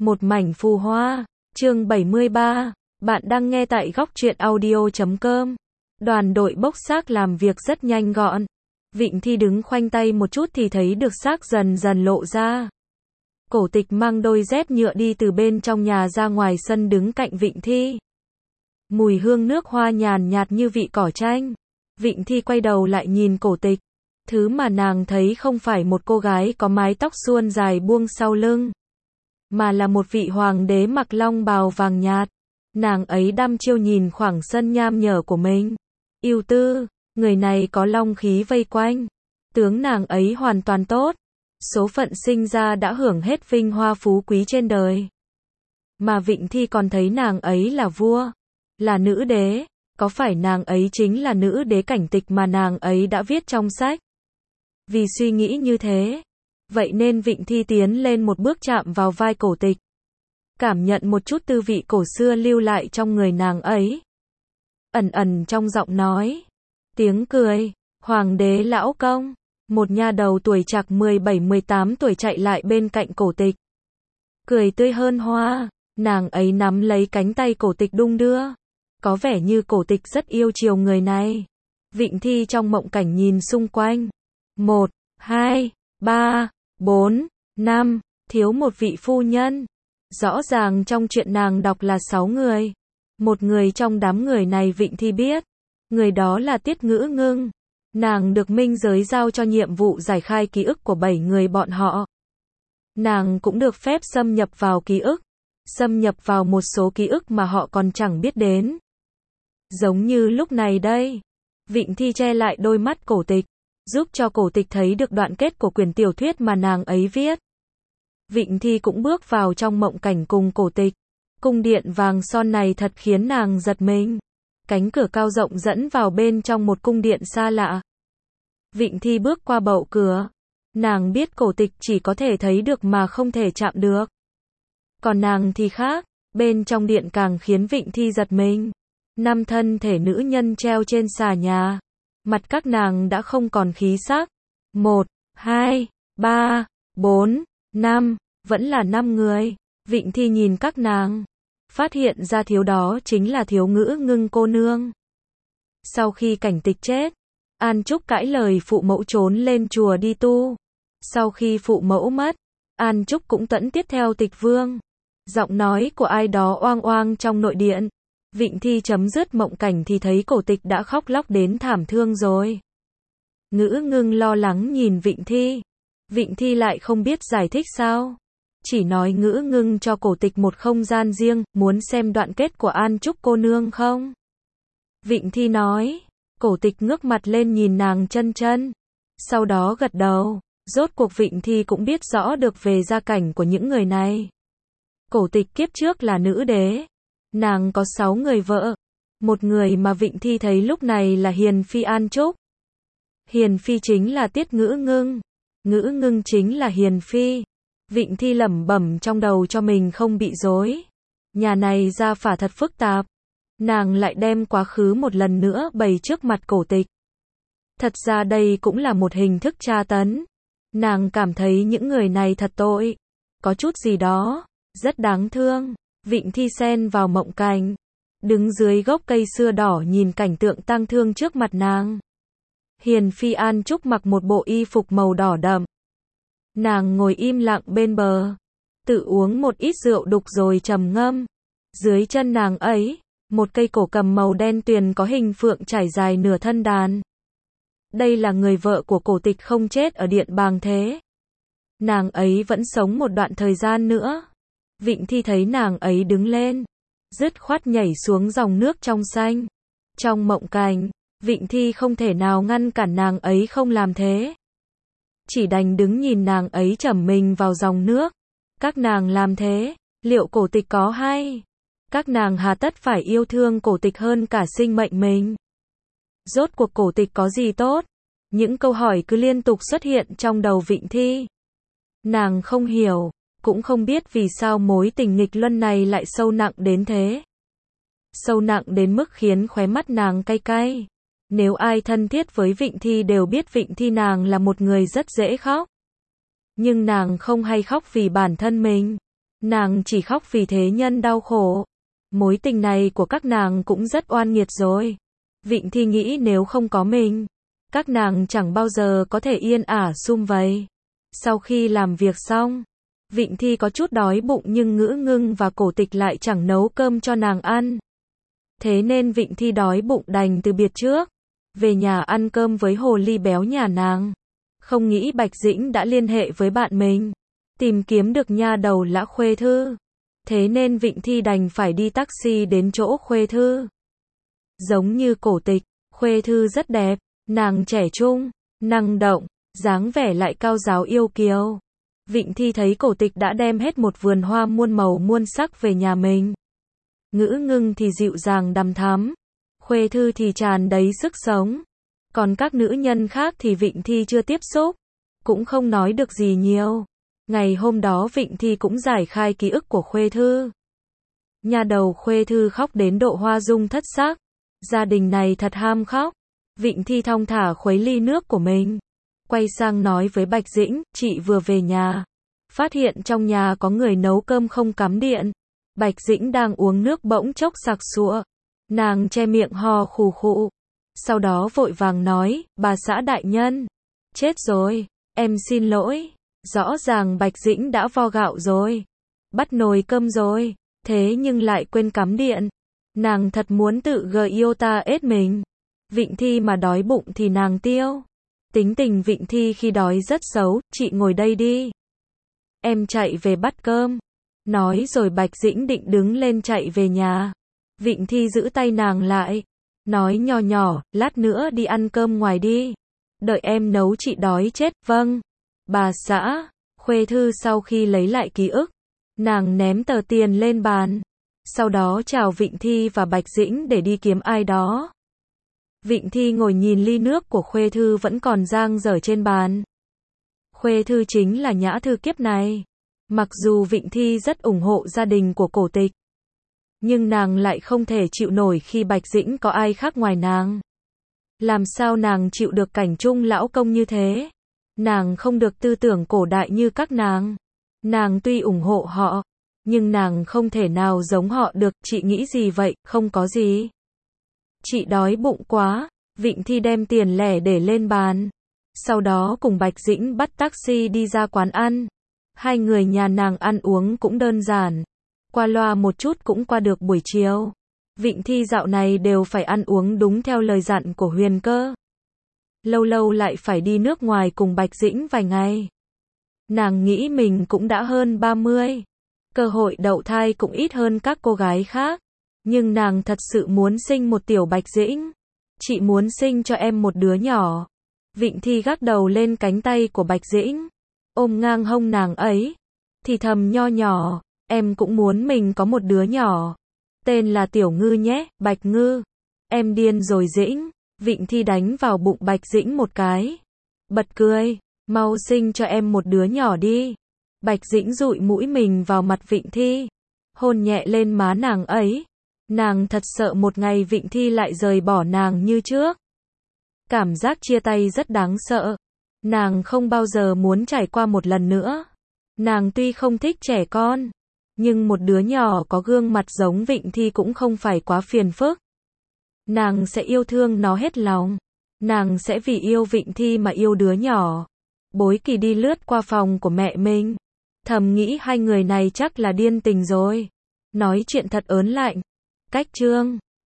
Một mảnh phù hoa, chương 73, bạn đang nghe tại góc truyện audio.com. Đoàn đội bốc xác làm việc rất nhanh gọn. Vịnh Thi đứng khoanh tay một chút thì thấy được xác dần dần lộ ra. Cổ Tịch mang đôi dép nhựa đi từ bên trong nhà ra ngoài sân đứng cạnh Vịnh Thi. Mùi hương nước hoa nhàn nhạt như vị cỏ chanh. Vịnh Thi quay đầu lại nhìn Cổ Tịch. Thứ mà nàng thấy không phải một cô gái có mái tóc suôn dài buông sau lưng, mà là một vị hoàng đế mặc long bào vàng nhạt. Nàng ấy đăm chiêu nhìn khoảng sân nham nhở của mình. Ưu tư, người này có long khí vây quanh. Tướng nàng ấy hoàn toàn tốt. Số phận sinh ra đã hưởng hết vinh hoa phú quý trên đời. Mà Vịnh Thi còn thấy nàng ấy là vua, là nữ đế. Có phải nàng ấy chính là nữ đế Cảnh Tịch mà nàng ấy đã viết trong sách? Vì suy nghĩ như thế, vậy nên Vịnh Thi tiến lên một bước chạm vào vai Cổ Tịch. Cảm nhận một chút tư vị cổ xưa lưu lại trong người nàng ấy. Ẩn ẩn trong giọng nói. Tiếng cười. Hoàng đế lão công. Một nha đầu tuổi trạc 17-18 tuổi chạy lại bên cạnh Cổ Tịch. Cười tươi hơn hoa. Nàng ấy nắm lấy cánh tay Cổ Tịch đung đưa. Có vẻ như Cổ Tịch rất yêu chiều người này. Vịnh Thi trong mộng cảnh nhìn xung quanh. 1, 2, 3, 4, 5, thiếu một vị phu nhân. Rõ ràng trong chuyện nàng đọc là 6 người. Một người trong đám người này Vịnh Thi biết. Người đó là Tiết Ngữ Ngưng. Nàng được minh giới giao cho nhiệm vụ giải khai ký ức của 7 người bọn họ. Nàng cũng được phép xâm nhập vào ký ức. Xâm nhập vào một số ký ức mà họ còn chẳng biết đến. Giống như lúc này đây. Vịnh Thi che lại đôi mắt Cổ Tịch, giúp cho Cổ Tịch thấy được đoạn kết của quyển tiểu thuyết mà nàng ấy viết. Vịnh Thi cũng bước vào trong mộng cảnh cùng Cổ Tịch. Cung điện vàng son này thật khiến nàng giật mình. Cánh cửa cao rộng dẫn vào bên trong một cung điện xa lạ. Vịnh Thi bước qua bậu cửa. Nàng biết Cổ Tịch chỉ có thể thấy được mà không thể chạm được. Còn nàng thì khác, bên trong điện càng khiến Vịnh Thi giật mình. 5 thân thể nữ nhân treo trên xà nhà. Mặt các nàng đã không còn khí sắc. 1, 2, 3, 4, 5, vẫn là 5 người. Vịnh Thi nhìn các nàng, phát hiện ra thiếu đó chính là Thiếu Ngữ Ngưng cô nương. Sau khi Cảnh Tịch chết, An Trúc cãi lời phụ mẫu trốn lên chùa đi tu. Sau khi phụ mẫu mất, An Trúc cũng tẫn tiếp theo Tịch Vương. Giọng nói của ai đó oang oang trong nội điện. Vịnh Thi chấm dứt mộng cảnh thì thấy Cổ Tịch đã khóc lóc đến thảm thương rồi. Ngữ Ngưng lo lắng nhìn Vịnh Thi. Vịnh Thi lại không biết giải thích sao. Chỉ nói Ngữ Ngưng cho Cổ Tịch một không gian riêng, muốn xem đoạn kết của An Trúc cô nương không? Vịnh Thi nói. Cổ Tịch ngước mặt lên nhìn nàng chân chân. Sau đó gật đầu. Rốt cuộc Vịnh Thi cũng biết rõ được về gia cảnh của những người này. Cổ Tịch kiếp trước là nữ đế. Nàng có 6 người vợ. Một người mà Vịnh Thi thấy lúc này là Hiền Phi An Trúc. Hiền Phi chính là Tiết Ngữ Ngưng. Ngữ Ngưng chính là Hiền Phi. Vịnh Thi lẩm bẩm trong đầu cho mình không bị rối. Nhà này gia phả thật phức tạp. Nàng lại đem quá khứ một lần nữa bày trước mặt Cổ Tịch. Thật ra đây cũng là một hình thức tra tấn. Nàng cảm thấy những người này thật tội. Có chút gì đó rất đáng thương. Vịnh Thi xen vào mộng cảnh, đứng dưới gốc cây xưa đỏ nhìn cảnh tượng tang thương trước mặt nàng. Hiền Phi An Trúc mặc một bộ y phục màu đỏ đậm. Nàng ngồi im lặng bên bờ, tự uống một ít rượu đục rồi trầm ngâm. Dưới chân nàng ấy, một cây cổ cầm màu đen tuyền có hình phượng trải dài nửa thân đàn. Đây là người vợ của Cổ Tịch không chết ở điện Bàng Thế. Nàng ấy vẫn sống một đoạn thời gian nữa. Vịnh Thi thấy nàng ấy đứng lên, dứt khoát nhảy xuống dòng nước trong xanh. Trong mộng cảnh, Vịnh Thi không thể nào ngăn cản nàng ấy không làm thế. Chỉ đành đứng nhìn nàng ấy chầm mình vào dòng nước. Các nàng làm thế, liệu Cổ Tịch có hay? Các nàng hà tất phải yêu thương Cổ Tịch hơn cả sinh mệnh mình? Rốt cuộc Cổ Tịch có gì tốt? Những câu hỏi cứ liên tục xuất hiện trong đầu Vịnh Thi. Nàng không hiểu. Cũng không biết vì sao mối tình nghịch luân này lại sâu nặng đến thế. Sâu nặng đến mức khiến khóe mắt nàng cay cay. Nếu ai thân thiết với Vịnh Thi đều biết Vịnh Thi nàng là một người rất dễ khóc. Nhưng nàng không hay khóc vì bản thân mình. Nàng chỉ khóc vì thế nhân đau khổ. Mối tình này của các nàng cũng rất oan nghiệt rồi. Vịnh Thi nghĩ nếu không có mình, các nàng chẳng bao giờ có thể yên ả sum vầy. Sau khi làm việc xong, Vịnh Thi có chút đói bụng nhưng Ngữ Ngưng và Cổ Tịch lại chẳng nấu cơm cho nàng ăn. Thế nên Vịnh Thi đói bụng đành từ biệt trước, về nhà ăn cơm với hồ ly béo nhà nàng. Không nghĩ Bạch Dĩnh đã liên hệ với bạn mình, tìm kiếm được nha đầu Lã Khuê Thư. Thế nên Vịnh Thi đành phải đi taxi đến chỗ Khuê Thư. Giống như Cổ Tịch, Khuê Thư rất đẹp, nàng trẻ trung, năng động, dáng vẻ lại cao giáo yêu kiều. Vịnh Thi thấy Cổ Tịch đã đem hết một vườn hoa muôn màu muôn sắc về nhà mình. Ngữ Ngưng thì dịu dàng đằm thắm, Khuê Thư thì tràn đầy sức sống. Còn các nữ nhân khác thì Vịnh Thi chưa tiếp xúc, cũng không nói được gì nhiều. Ngày hôm đó Vịnh Thi cũng giải khai ký ức của Khuê Thư. Nhà đầu Khuê Thư khóc đến độ hoa dung thất sắc. Gia đình này thật ham khóc. Vịnh Thi thong thả khuấy ly nước của mình, quay sang nói với Bạch Dĩnh, chị vừa về nhà, phát hiện trong nhà có người nấu cơm không cắm điện. Bạch Dĩnh đang uống nước bỗng chốc sặc sụa. Nàng che miệng ho khù khụ. Sau đó vội vàng nói, bà xã đại nhân. Chết rồi, em xin lỗi. Rõ ràng Bạch Dĩnh đã vo gạo rồi, bắt nồi cơm rồi, thế nhưng lại quên cắm điện. Nàng thật muốn tự iota ết mình. Vịnh Thi mà đói bụng thì nàng tiêu. Tính tình Vịnh Thi khi đói rất xấu, chị ngồi đây đi. Em chạy về bắt cơm. Nói rồi Bạch Dĩnh định đứng lên chạy về nhà. Vịnh Thi giữ tay nàng lại. Nói nhỏ nhỏ, lát nữa đi ăn cơm ngoài đi. Đợi em nấu chị đói chết, vâng. Bà xã, Khuê Thư sau khi lấy lại ký ức, nàng ném tờ tiền lên bàn. Sau đó chào Vịnh Thi và Bạch Dĩnh để đi kiếm ai đó. Vịnh Thi ngồi nhìn ly nước của Khuê Thư vẫn còn dang dở trên bàn. Khuê Thư chính là Nhã Thư kiếp này. Mặc dù Vịnh Thi rất ủng hộ gia đình của Cổ Tịch, nhưng nàng lại không thể chịu nổi khi Bạch Dĩnh có ai khác ngoài nàng. Làm sao nàng chịu được cảnh chung lão công như thế? Nàng không được tư tưởng cổ đại như các nàng. Nàng tuy ủng hộ họ, nhưng nàng không thể nào giống họ được. Chị nghĩ gì vậy? Không có gì. Chị đói bụng quá. Vịnh Thi đem tiền lẻ để lên bàn. Sau đó cùng Bạch Dĩnh bắt taxi đi ra quán ăn. Hai người nhà nàng ăn uống cũng đơn giản. Qua loa một chút cũng qua được buổi chiều. Vịnh Thi dạo này đều phải ăn uống đúng theo lời dặn của Huyền Cơ. Lâu lâu lại phải đi nước ngoài cùng Bạch Dĩnh vài ngày. Nàng nghĩ mình cũng đã hơn 30. Cơ hội đậu thai cũng ít hơn các cô gái khác. Nhưng nàng thật sự muốn sinh một tiểu Bạch Dĩnh. Chị muốn sinh cho em một đứa nhỏ. Vịnh Thi gác đầu lên cánh tay của Bạch Dĩnh, ôm ngang hông nàng ấy, thì thầm nho nhỏ, em cũng muốn mình có một đứa nhỏ. Tên là Tiểu Ngư nhé, Bạch Ngư. Em điên rồi Dĩnh. Vịnh Thi đánh vào bụng Bạch Dĩnh một cái. Bật cười, mau sinh cho em một đứa nhỏ đi. Bạch Dĩnh dụi mũi mình vào mặt Vịnh Thi, hôn nhẹ lên má nàng ấy. Nàng thật sợ một ngày Vịnh Thi lại rời bỏ nàng như trước. Cảm giác chia tay rất đáng sợ. Nàng không bao giờ muốn trải qua một lần nữa. Nàng tuy không thích trẻ con, nhưng một đứa nhỏ có gương mặt giống Vịnh Thi cũng không phải quá phiền phức. Nàng sẽ yêu thương nó hết lòng. Nàng sẽ vì yêu Vịnh Thi mà yêu đứa nhỏ. Bối Kỳ đi lướt qua phòng của mẹ mình, thầm nghĩ hai người này chắc là điên tình rồi. Nói chuyện thật ớn lạnh. Cách chương